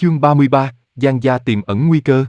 Chương 33, Giang gia tiềm ẩn nguy cơ.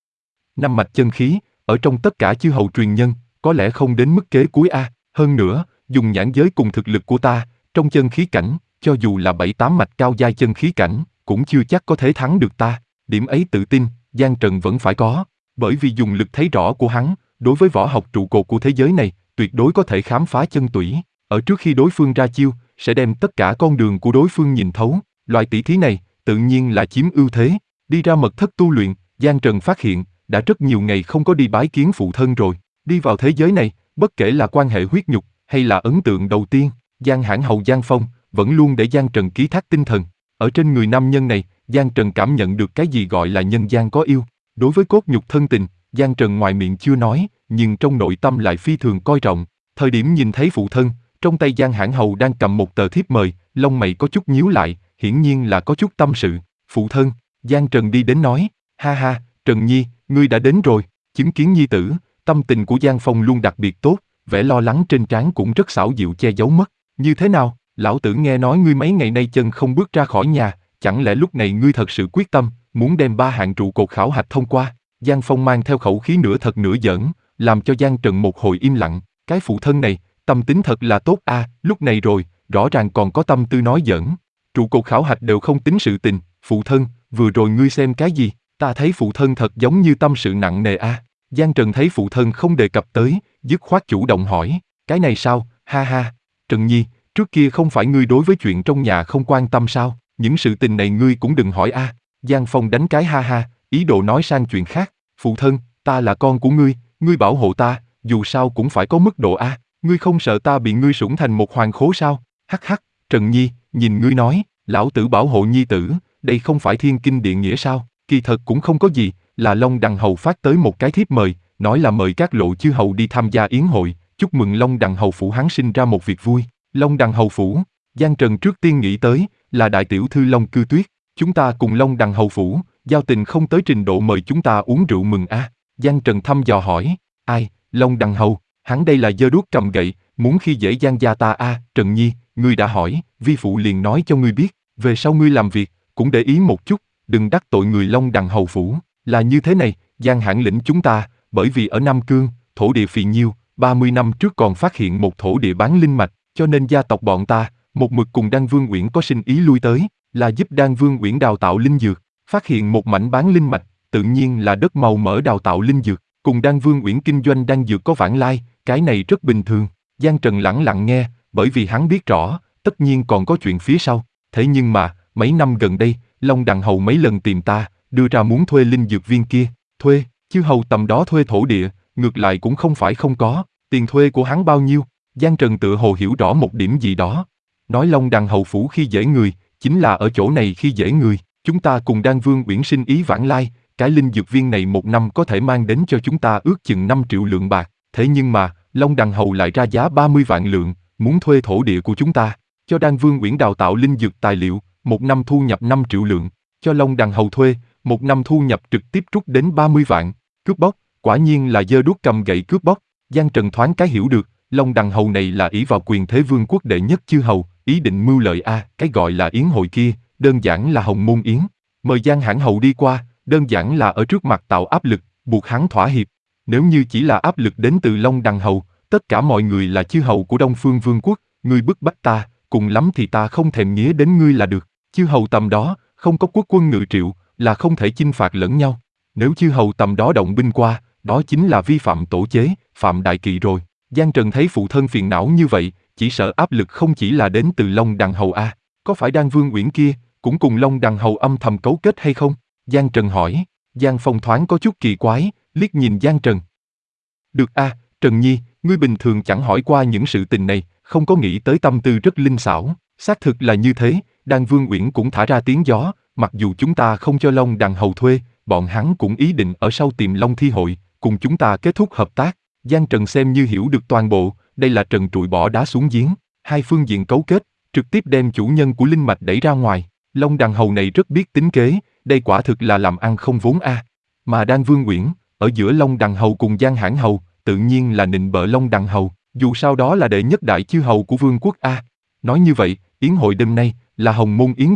Năm mạch chân khí, ở trong tất cả chư hầu truyền nhân, có lẽ không đến mức kế cuối a. Hơn nữa, dùng nhãn giới cùng thực lực của ta, trong chân khí cảnh, cho dù là 7-8 mạch cao giai chân khí cảnh, cũng chưa chắc có thể thắng được ta. Điểm ấy tự tin, Giang Trần vẫn phải có, bởi vì dùng lực thấy rõ của hắn, đối với võ học trụ cột của thế giới này, tuyệt đối có thể khám phá chân tủy. Ở trước khi đối phương ra chiêu, sẽ đem tất cả con đường của đối phương nhìn thấu. Loại tỷ thí này, tự nhiên là chiếm ưu thế. Đi ra mật thất tu luyện, Giang Trần phát hiện, đã rất nhiều ngày không có đi bái kiến phụ thân rồi. Đi vào thế giới này, bất kể là quan hệ huyết nhục, hay là ấn tượng đầu tiên, Giang hãn hầu Giang Phong, vẫn luôn để Giang Trần ký thác tinh thần. Ở trên người nam nhân này, Giang Trần cảm nhận được cái gì gọi là nhân gian có yêu. Đối với cốt nhục thân tình, Giang Trần ngoài miệng chưa nói, nhưng trong nội tâm lại phi thường coi trọng. Thời điểm nhìn thấy phụ thân, trong tay Giang hãn hầu đang cầm một tờ thiếp mời, lông mày có chút nhíu lại, hiển nhiên là có chút tâm sự. Phụ thân, Giang Trần đi đến nói, ha ha, Trần Nhi, ngươi đã đến rồi. Chứng kiến nhi tử, tâm tình của Giang Phong luôn đặc biệt tốt, vẻ lo lắng trên trán cũng rất xảo diệu che giấu mất. Như thế nào, lão tử nghe nói ngươi mấy ngày nay chân không bước ra khỏi nhà, chẳng lẽ lúc này ngươi thật sự quyết tâm, muốn đem 3 hạng trụ cột khảo hạch thông qua? Giang Phong mang theo khẩu khí nửa thật nửa giỡn, làm cho Giang Trần một hồi im lặng. Cái phụ thân này, tâm tính thật là tốt a, lúc này rồi, rõ ràng còn có tâm tư nói giỡn. Trụ cột khảo hạch đều không tính sự tình, phụ thân, vừa rồi ngươi xem cái gì? Ta thấy phụ thân thật giống như tâm sự nặng nề a. Giang Trần thấy phụ thân không đề cập tới, dứt khoát chủ động hỏi, cái này sao, ha ha, Trần Nhi, trước kia không phải ngươi đối với chuyện trong nhà không quan tâm sao, những sự tình này ngươi cũng đừng hỏi a. Giang Phong đánh cái ha ha, ý đồ nói sang chuyện khác, phụ thân, ta là con của ngươi bảo hộ ta, dù sao cũng phải có mức độ a, ngươi không sợ ta bị ngươi sủng thành một hoàng khố sao? Hắc hắc, Trần Nhi, nhìn ngươi nói, lão tử bảo hộ nhi tử, đây không phải thiên kinh địa nghĩa sao? Kỳ thật cũng không có gì, là Long Đằng Hầu phát tới một cái thiếp mời, nói là mời các lộ chư hầu đi tham gia yến hội, chúc mừng Long Đằng Hầu phủ hắn sinh ra một việc vui. Long Đằng Hầu phủ, Giang Trần trước tiên nghĩ tới, là đại tiểu thư Long Cư Tuyết, chúng ta cùng Long Đằng Hầu phủ, giao tình không tới trình độ mời chúng ta uống rượu mừng a. Giang Trần thăm dò hỏi, ai, Long Đằng Hầu, hắn đây là giơ đuốc cầm gậy, muốn khi dễ Giang gia ta a. Trần Nhi, ngươi đã hỏi, vi phụ liền nói cho ngươi biết, về sau ngươi làm việc, cũng để ý một chút, đừng đắc tội người Long Đằng Hầu phủ. Là như thế này, Giang hãn lĩnh chúng ta, bởi vì ở Nam Cương, thổ địa phì nhiêu, 30 năm trước còn phát hiện một thổ địa bán linh mạch, cho nên gia tộc bọn ta, một mực cùng Đan Vương Uyển có sinh ý lui tới, là giúp Đan Vương Uyển đào tạo linh dược, phát hiện một mảnh bán linh mạch, tự nhiên là đất màu mỡ đào tạo linh dược, cùng Đan Vương Uyển kinh doanh đan dược có vãng lai, cái này rất bình thường. Giang Trần lẳng lặng nghe, bởi vì hắn biết rõ, tất nhiên còn có chuyện phía sau. Thế nhưng mà, mấy năm gần đây, Long Đằng Hầu mấy lần tìm ta, đưa ra muốn thuê linh dược viên kia, thuê, chứ hầu tầm đó thuê thổ địa, ngược lại cũng không phải không có, tiền thuê của hắn bao nhiêu? Giang Trần tựa hồ hiểu rõ một điểm gì đó. Nói Long Đằng Hầu phủ khi dễ người, chính là ở chỗ này khi dễ người, chúng ta cùng Đan Vương Uyển sinh ý vãng lai, cái linh dược viên này một năm có thể mang đến cho chúng ta ước chừng 5 triệu lượng bạc, thế nhưng mà, Long Đằng Hầu lại ra giá 30 vạn lượng, muốn thuê thổ địa của chúng ta, cho Đan Vương Uyển đào tạo linh dược tài liệu, một năm thu nhập 5 triệu lượng, cho Long Đằng Hầu thuê, một năm thu nhập trực tiếp rút đến 30 vạn, cướp bóc, quả nhiên là giơ đuốc cầm gậy cướp bóc. Giang Trần thoáng cái hiểu được, Long Đằng Hầu này là ỷ vào quyền thế vương quốc đệ nhất chư hầu, ý định mưu lợi a. Cái gọi là yến hội kia, đơn giản là hồng môn yến, mời Giang hãn hầu đi qua, đơn giản là ở trước mặt tạo áp lực, buộc hắn thỏa hiệp. Nếu như chỉ là áp lực đến từ Long Đằng Hầu, tất cả mọi người là chư hầu của Đông Phương Vương quốc, ngươi bức bách ta, cùng lắm thì ta không thèm nghía đến ngươi là được. Chư hầu tầm đó, không có quốc quân ngự triệu, là không thể chinh phạt lẫn nhau. Nếu chư hầu tầm đó động binh qua, đó chính là vi phạm tổ chế, phạm đại kỵ rồi. Giang Trần thấy phụ thân phiền não như vậy, chỉ sợ áp lực không chỉ là đến từ Long Đằng Hầu a. Có phải Đan Vương Uyển kia, cũng cùng Long Đằng Hầu âm thầm cấu kết hay không? Giang Trần hỏi. Giang Phong thoáng có chút kỳ quái, liếc nhìn Giang Trần. Được a, Trần Nhi, ngươi bình thường chẳng hỏi qua những sự tình này, không có nghĩ tới tâm tư rất linh xảo. Xác thực là như thế, Đan Vương Uyển cũng thả ra tiếng gió, mặc dù chúng ta không cho Long Đằng Hầu thuê, bọn hắn cũng ý định ở sau tìm Long Thi hội, cùng chúng ta kết thúc hợp tác. Giang Trần xem như hiểu được toàn bộ, đây là trần trụi bỏ đá xuống giếng, hai phương diện cấu kết, trực tiếp đem chủ nhân của linh mạch đẩy ra ngoài. Long Đằng Hầu này rất biết tính kế, đây quả thực là làm ăn không vốn a. Mà Đan Vương Uyển, ở giữa Long Đằng Hầu cùng Giang hãn hầu, tự nhiên là nịnh bợ Long Đằng Hầu, dù sao đó là đệ nhất đại chư hầu của vương quốc a. Nói như vậy, yến hội đêm nay là hồng môn yến rồi.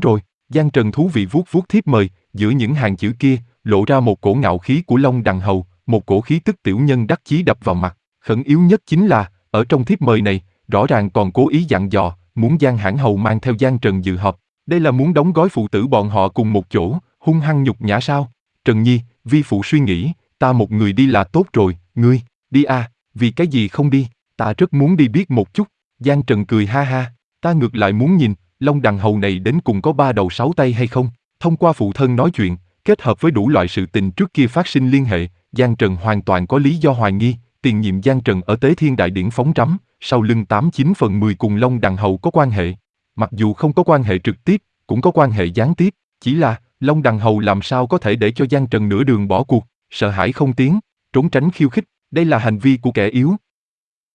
Giang Trần thú vị vuốt vuốt thiếp mời, giữa những hàng chữ kia, lộ ra một cổ ngạo khí của Long Đằng Hầu, một cổ khí tức tiểu nhân đắc chí đập vào mặt. Khẩn yếu nhất chính là, ở trong thiếp mời này, rõ ràng còn cố ý dặn dò, muốn Giang Hãn Hầu mang theo Giang Trần dự họp. Đây là muốn đóng gói phụ tử bọn họ cùng một chỗ, hung hăng nhục nhã sao? Trần Nhi, vi phụ suy nghĩ, ta một người đi là tốt rồi, ngươi, đi à, vì cái gì không đi, ta rất muốn đi biết một chút. Giang Trần cười ha ha, ta ngược lại muốn nhìn, Long Đằng Hầu này đến cùng có 3 đầu 6 tay hay không? Thông qua phụ thân nói chuyện, kết hợp với đủ loại sự tình trước kia phát sinh liên hệ, Giang Trần hoàn toàn có lý do hoài nghi, tiền nhiệm Giang Trần ở Tế Thiên Đại Điển phóng trắm, sau lưng 89/10 cùng Long Đằng Hầu có quan hệ. Mặc dù không có quan hệ trực tiếp, cũng có quan hệ gián tiếp, chỉ là Long Đằng Hầu làm sao có thể để cho Giang Trần nửa đường bỏ cuộc, sợ hãi không tiến, trốn tránh khiêu khích, đây là hành vi của kẻ yếu.